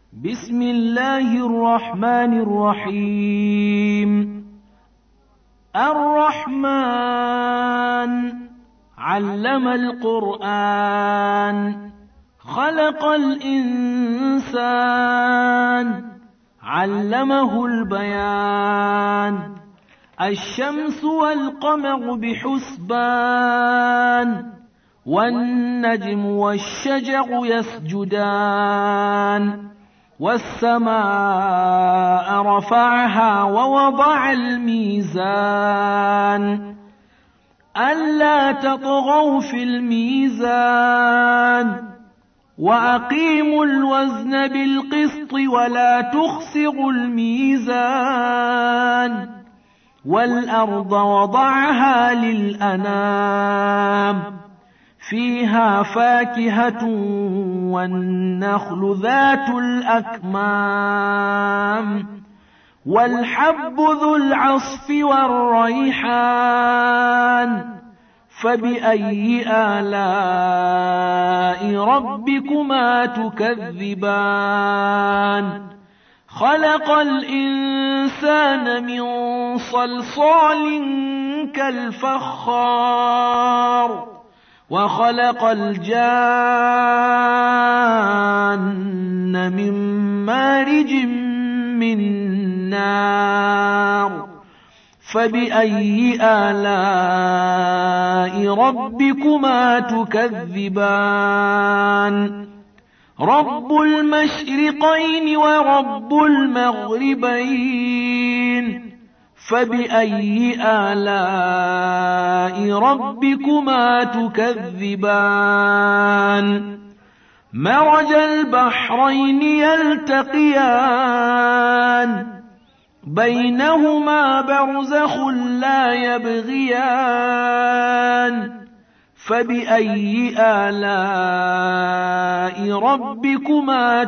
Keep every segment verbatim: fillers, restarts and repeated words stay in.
بسم الله الرحمن الرحيم. الرحمن علم القرآن خلق الإنسان علمه البيان. الشمس والقمر بحسبان والنجم والشجر يسجدان. والسماء رفعها ووضع الميزان ألا تطغوا في الميزان وأقيموا الوزن بالقسط ولا تخسروا الميزان. والأرض وضعها للأنام فيها فاكهة والنخل ذات الأكمام والحب ذو العصف والريحان. فبأي آلاء ربكما تكذبان؟ خلق الإنسان من صلصال كالفخار وخلق الجان من مارج من نار. فبأي آلاء ربكما تكذبان؟ رب المشرقين ورب المغربين. فبأي آلاء ربكما تكذبان؟ مرج البحرين يلتقيان بينهما برزخ لا يبغيان. فبأي آلاء ربكما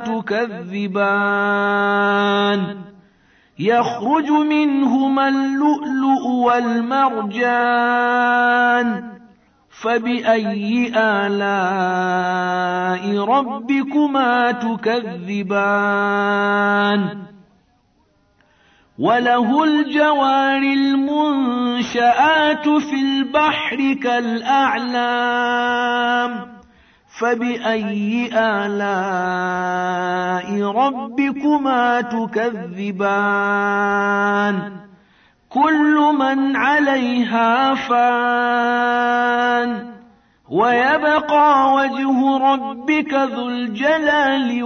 تكذبان؟ يخرج منهما اللؤلؤ والمرجان. فبأي آلاء ربكما تكذبان؟ وله الجوار المنشآت في البحر كالأعلام. فبأي آلاء ربكما تكذبان؟ كل من عليها فان ويبقى وجه ربك ذو الجلال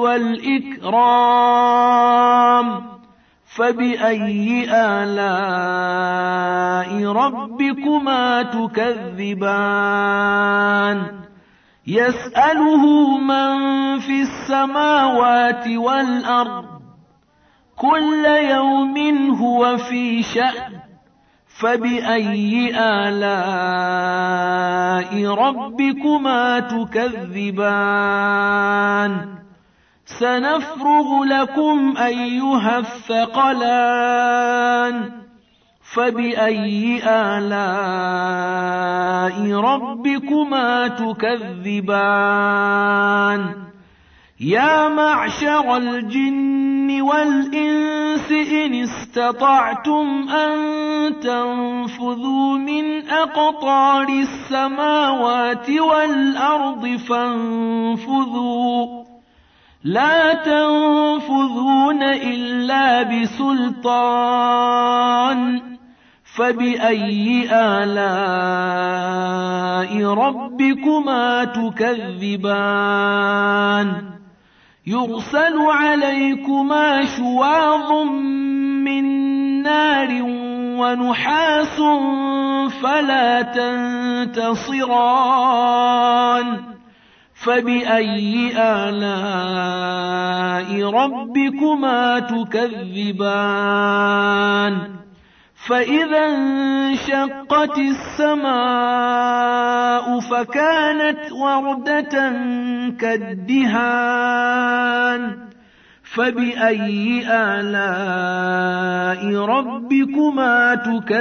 والإكرام. فبأي آلاء ربكما تكذبان؟ يسأله من في السماوات والأرض كل يوم هو في شأن. فبأي آلاء ربكما تكذبان؟ سنفرغ لكم أيها الثقلان. فبأي آلاء ربكما تكذبان؟ يا معشر الجن والإنس إن استطعتم أن تنفذوا من أقطار السماوات والأرض فانفذوا لا تنفذون إلا بسلطان. فبأي آلاء ربكما تكذبان؟ يرسل عليكما شواظ من نار ونحاس فلا تنتصران. فبأي آلاء ربكما تكذبان؟ فإذا انشقت السماء فكانت وردة كالدهان. فبأي آلاء ربكما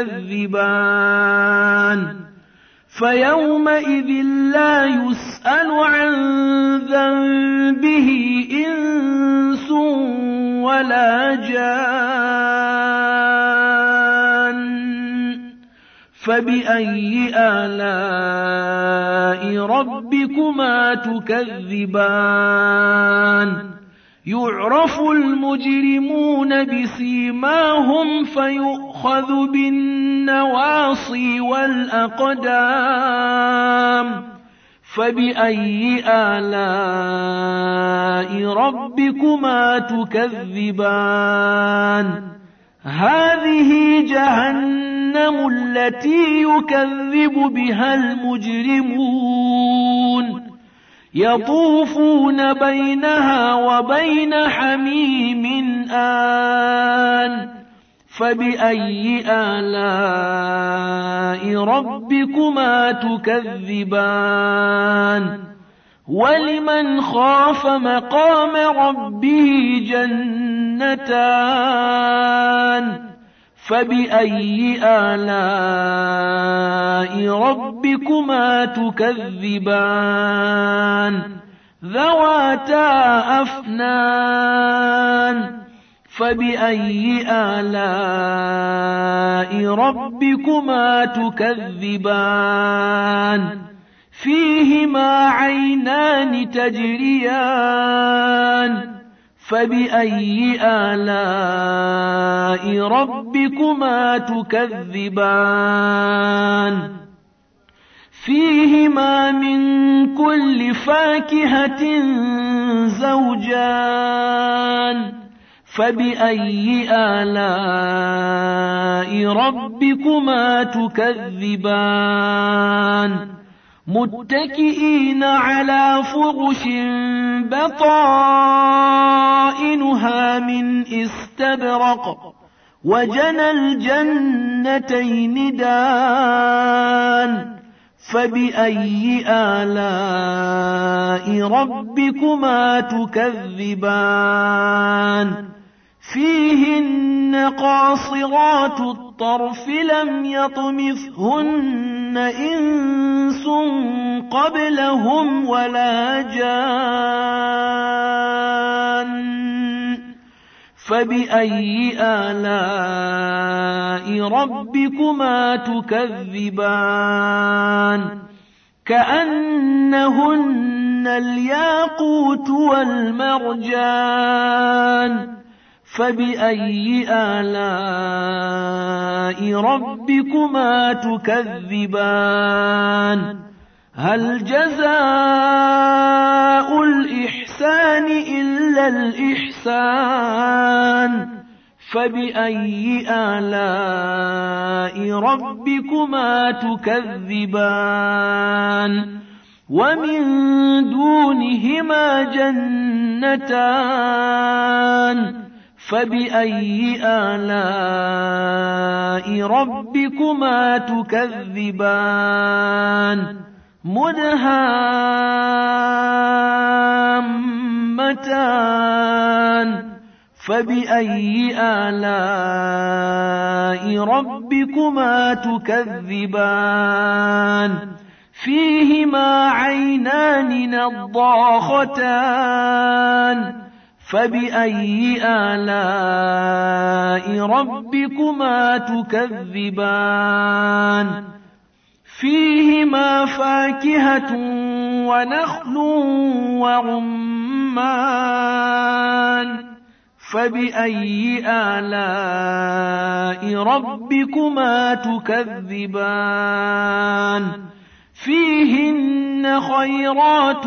تكذبان؟ فيومئذ لا يسأل عن ذنبه إنس ولا جان فبأي آلاء ربكما تكذبان يعرف المجرمون بسيماهم فيؤخذ بالنواصي والأقدام فبأي آلاء ربكما تكذبان هذه جهنم التي يكذب بها المجرمون يطوفون بينها وبين حميم آن فبأي آلاء ربكما تكذبان ولمن خاف مقام ربه جنتان فبأي آلاء ربكما تكذبان ذواتا أفنان فبأي آلاء ربكما تكذبان فيهما عينان تجريان فبأي آلاء ربكما تكذبان فيهما من كل فاكهة زوجان فبأي آلاء ربكما تكذبان متكئين على فرش بطائنها من استبرق وجنى الجنتين دان فبأي آلاء ربكما تكذبان فيهن قاصرات الطرف لم يطمثهن إنس قبلهم ولا جان فبأي آلاء ربكما تكذبان كأنهن الياقوت والمرجان فبأي آلاء ربكما تكذبان هل جزاء الإحسان إلا الإحسان فبأي آلاء ربكما تكذبان ومن دونهما جنتان فبأي آلاء ربكما تكذبان مدهامتان فبأي آلاء ربكما تكذبان فيهما عينان نضاختان فبأي آلاء ربكما تكذبان فيهما فاكهة ونخل ورمان فبأي آلاء ربكما تكذبان فيهن خيرات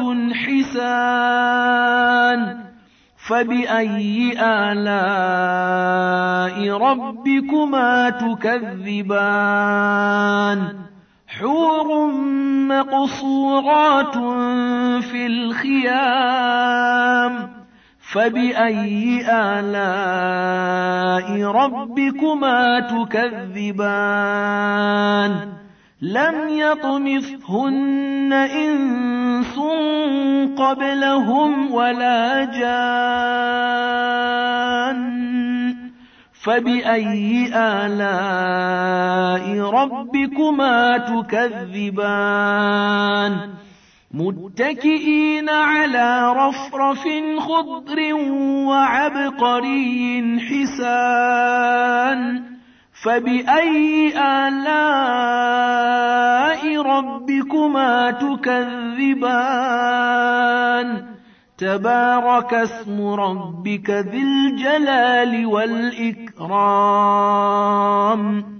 حسان فبأي آلاء ربكما تكذبان حور مقصورات في الخيام فبأي آلاء ربكما تكذبان لم يطمثهن إنس قبلهم ولا جان فبأي آلاء ربكما تكذبان متكئين على رفرف خضر وعنب عبقري حسان فبأي آلاء ربكما تكذبان تبارك اسم ربك ذي الجلال والإكرام